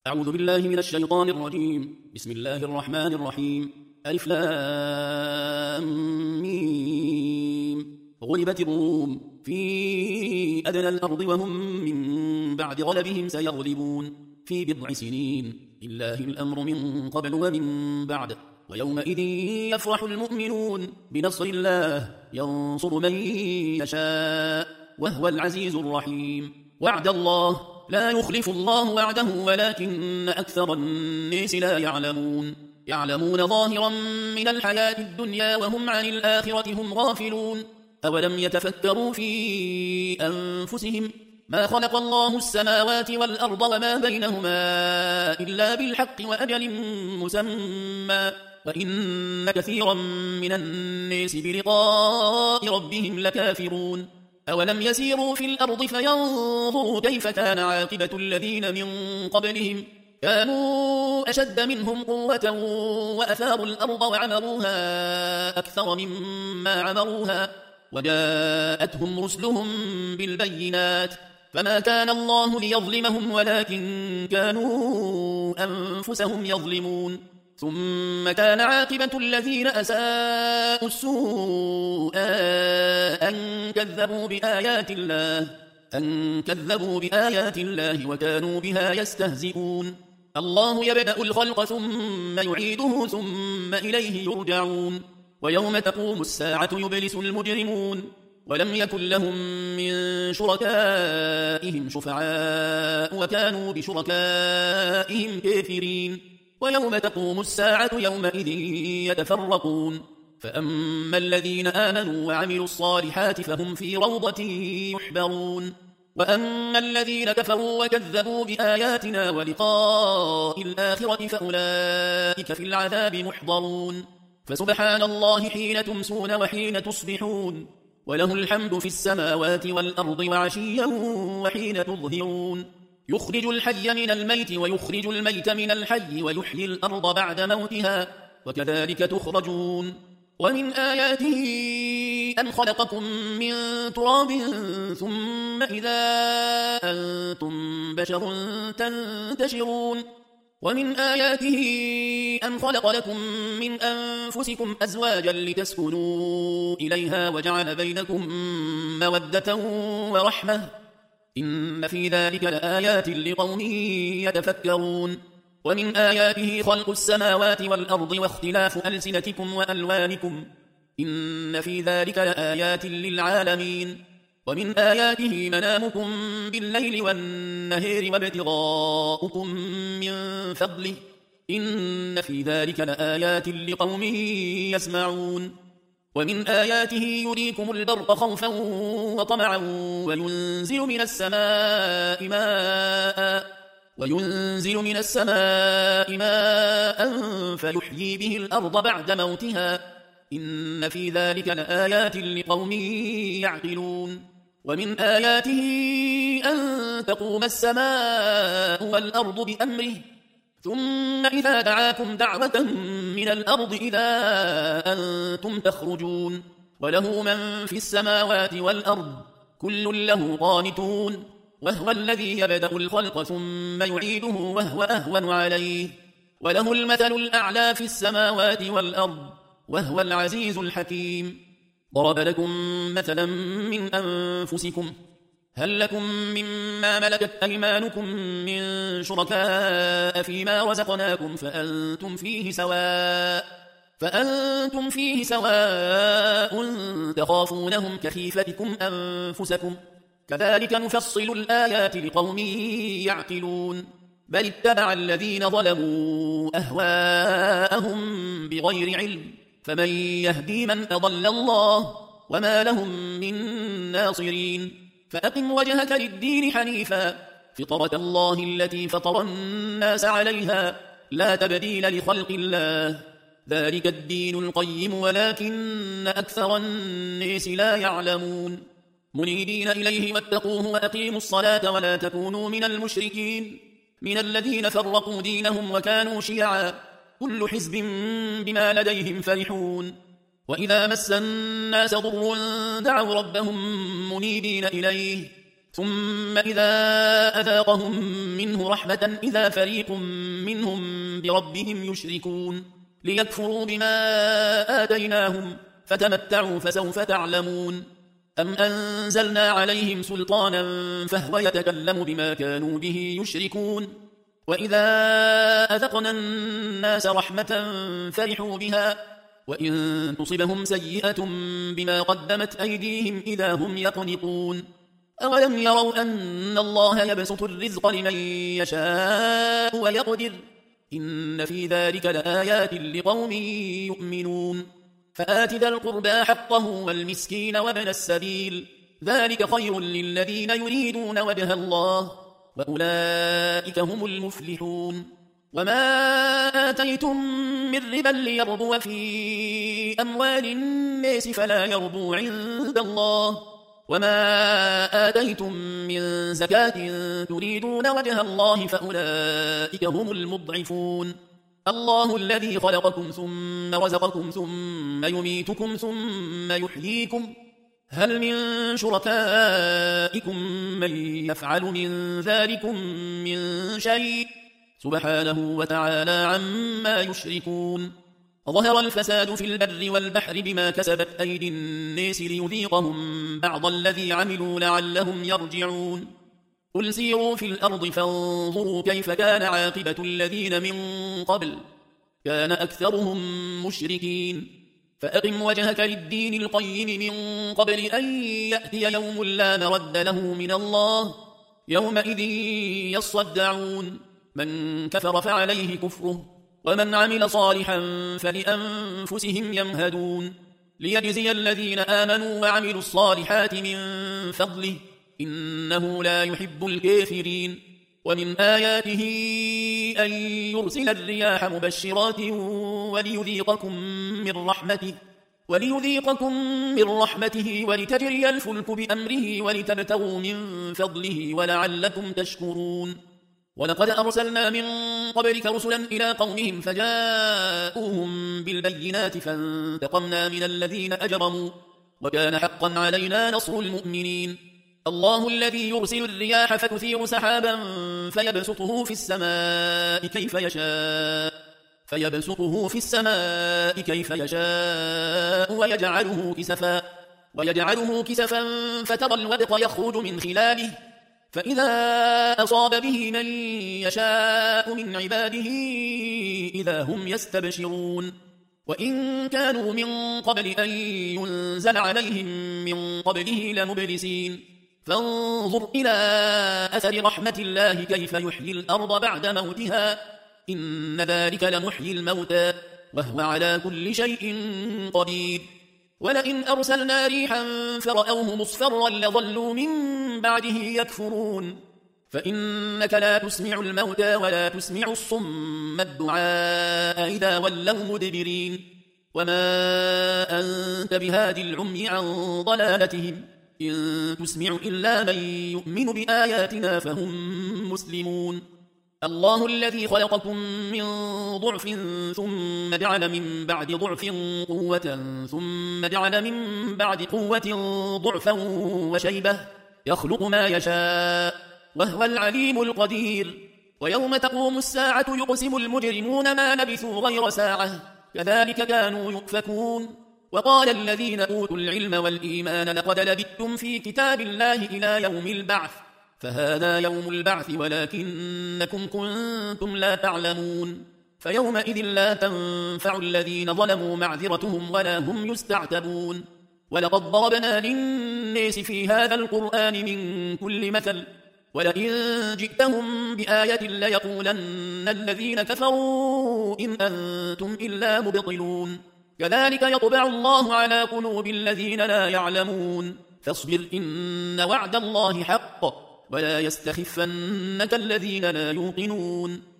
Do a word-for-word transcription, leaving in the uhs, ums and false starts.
أعوذ بالله من الشيطان الرجيم. بسم الله الرحمن الرحيم. ألف لام ميم. غلبت الروم في أدنى الأرض وهم من بعد غلبهم سيغلبون في بضع سنين لله الأمر من قبل ومن بعد ويومئذ يفرح المؤمنون بنصر الله ينصر من يشاء وهو العزيز الرحيم. وعد الله لا يخلف الله وعده ولكن أكثر الناس لا يعلمون يعلمون ظاهرا من الحياة الدنيا وهم عن الآخرة هم غافلون. أولم يتفكروا في أنفسهم ما خلق الله السماوات والأرض وما بينهما إلا بالحق وأجل مسمى وإن كثيرا من الناس بلقاء ربهم لكافرون. أولم يسيروا في الأرض فينظروا كيف كان عاقبة الذين من قبلهم كانوا أشد منهم قوة وأثاروا الأرض وعمروها أكثر مما عمروها وجاءتهم رسلهم بالبينات فما كان الله ليظلمهم ولكن كانوا أنفسهم يظلمون. ثم كان عاقبة الذين أساءوا السوء أن كذبوا بآيات الله أن كذبوا بآيات الله وكانوا بها يستهزئون. الله يبدأ الخلق ثم يعيده ثم إليه يرجعون. ويوم تقوم الساعة يبلس المجرمون ولم يكن لهم من شركائهم شفعاء وكانوا بشركائهم كافرين. ويوم تقوم الساعة يومئذ يتفرقون فأما الذين آمنوا وعملوا الصالحات فهم في روضة يحبرون وأما الذين كفروا وكذبوا بآياتنا ولقاء الآخرة فأولئك في العذاب محضرون. فسبحان الله حين تمسون وحين تصبحون وله الحمد في السماوات والأرض وعشيا وحين تظهرون. يخرج الحي من الميت ويخرج الميت من الحي ويحيي الأرض بعد موتها وكذلك تخرجون. ومن آياته أن خلقكم من تراب ثم إذا أنتم بشر تنتشرون. ومن آياته أن خلق لكم من أنفسكم أزواجا لتسكنوا إليها وجعل بينكم مودة ورحمة إن في ذلك لآيات لقوم يتفكرون. ومن آياته خلق السماوات والأرض واختلاف ألسنتكم وألوانكم إن في ذلك لآيات للعالمين. ومن آياته منامكم بالليل والنهار وابتغاؤكم من فضله إن في ذلك لآيات لقوم يسمعون. ومن آياته يريكم البرق خوفا وطمعا وينزل من السماء ماء وينزل من السماء ماء فيحيي به الأرض بعد موتها إن في ذلك لآيات لقوم يعقلون. ومن آياته أن تقوم السماء والأرض بأمره ثم إذا دعاكم دعوة من الأرض إذا أنتم تخرجون. وله من في السماوات والأرض كل له قانتون وهو الذي يبدأ الخلق ثم يعيده وهو أهون عليه وله المثل الأعلى في السماوات والأرض وهو العزيز الحكيم. ضرب لكم مثلا من أنفسكم هل لكم مما ملكت أيمانكم من شركاء فيما رزقناكم فأنتم فيه سواء فأنتم فيه سواء تخافونهم كخيفتكم أنفسكم كذلك نفصل الآيات لقوم يعقلون. بل اتبع الذين ظلموا أهواءهم بغير علم فمن يهدي من أضل الله وما لهم من ناصرين. فأقم وجهك للدين حنيفا فطرة الله التي فطر الناس عليها لا تبديل لخلق الله ذلك الدين القيم ولكن أكثر الناس لا يعلمون. منيبين إليه واتقوه وأقيموا الصلاة ولا تكونوا من المشركين من الذين فرقوا دينهم وكانوا شيعا كل حزب بما لديهم فرحون. وإذا مس الناس ضر دعوا ربهم منيبين إليه ثم إذا أذاقهم منه رحمة إذا فريق منهم بربهم يشركون ليكفروا بما آتيناهم فتمتعوا فسوف تعلمون أم أنزلنا عليهم سلطانا فهو يتكلم بما كانوا به يشركون وإذا أذقنا الناس رحمة فرحوا بها وإن تصبهم سيئة بما قدمت أيديهم إذا هم يقنطون أولم يروا أن الله يبسط الرزق لمن يشاء ويقدر إن في ذلك لآيات لقوم يؤمنون فآت ذا القربى حقه والمسكين وابن السبيل ذلك خير للذين يريدون وجه الله وأولئك هم المفلحون وما آتيتم من ربا ليربو في أموال الناس فلا يربو عند الله وما آتيتم من زكاة تريدون وجه الله فأولئك هم المضعفون الله الذي خلقكم ثم رزقكم ثم يميتكم ثم يحييكم هل من شركائكم من يفعل من ذلكم من شيء سبحانه وتعالى عما يشركون ظهر الفساد في البر والبحر بما كسبت أيدي الناس ليذيقهم بعض الذي عملوا لعلهم يرجعون قل سيروا في الأرض فانظروا كيف كان عاقبة الذين من قبل كان أكثرهم مشركين فأقم وجهك للدين القيم من قبل أن يأتي يوم لا مرد له من الله يومئذ يصدعون من كفر فعليه كفره ومن عمل صالحا فلأنفسهم يمهدون ليجزي الذين آمنوا وعملوا الصالحات من فضله إنه لا يحب الكافرين ومن آياته أن يرسل الرياح مبشرات وليذيقكم من رحمته وليذيقكم من رحمته ولتجري الفلك بأمره ولتبتغوا من فضله ولعلكم تشكرون ولقد أرسلنا من قبلك رسلا إلى قومهم فجاءوهم بالبينات فانتقمنا من الذين أجرموا وكان حقا علينا نصر المؤمنين الله الذي يرسل الرياح فتثير سحابا فيبسطه في السماء كيف يشاء فيبسطه في السماء كيف يشاء ويجعله كسفا ويجعله كسفا فترى الودق يخرج من خلاله فإذا أصاب به من يشاء من عباده إذا هم يستبشرون وإن كانوا من قبل أن ينزل عليهم من قبله لمبلسين فانظر إلى أثر رحمة الله كيف يحيي الأرض بعد موتها إن ذلك لمحيي الموتى وهو على كل شيء قدير ولئن أرسلنا ريحا فرأوه مصفرا لظلوا من بعده يكفرون فإنك لا تسمع الموتى ولا تسمع الصم الدعاء إذا ولوا مدبرين وما أنت بهادي العمي عن ضلالتهم إن تسمع إلا من يؤمن بآياتنا فهم مسلمون الله الذي خلقكم من ضعف ثم جعل من بعد ضعف قوة ثم جعل من بعد قوة ضعفا وشيبة يخلق ما يشاء وهو العليم القدير ويوم تقوم الساعة يقسم المجرمون ما لبثوا غير ساعة كذلك كانوا يؤفكون وقال الذين أوتوا العلم والإيمان لقد لبثتم في كتاب الله إلى يوم البعث فهذا يوم البعث ولكنكم كنتم لا تعلمون فيومئذ لا تنفع الذين ظلموا معذرتهم ولا هم يستعتبون ولقد ضربنا للناس في هذا القرآن من كل مثل ولئن جئتهم بآية ليقولن الذين كفروا إن أنتم إلا مبطلون كذلك يطبع الله على قلوب الذين لا يعلمون فاصبر إن وعد الله حق ولا يستخفنك الذين لا يوقنون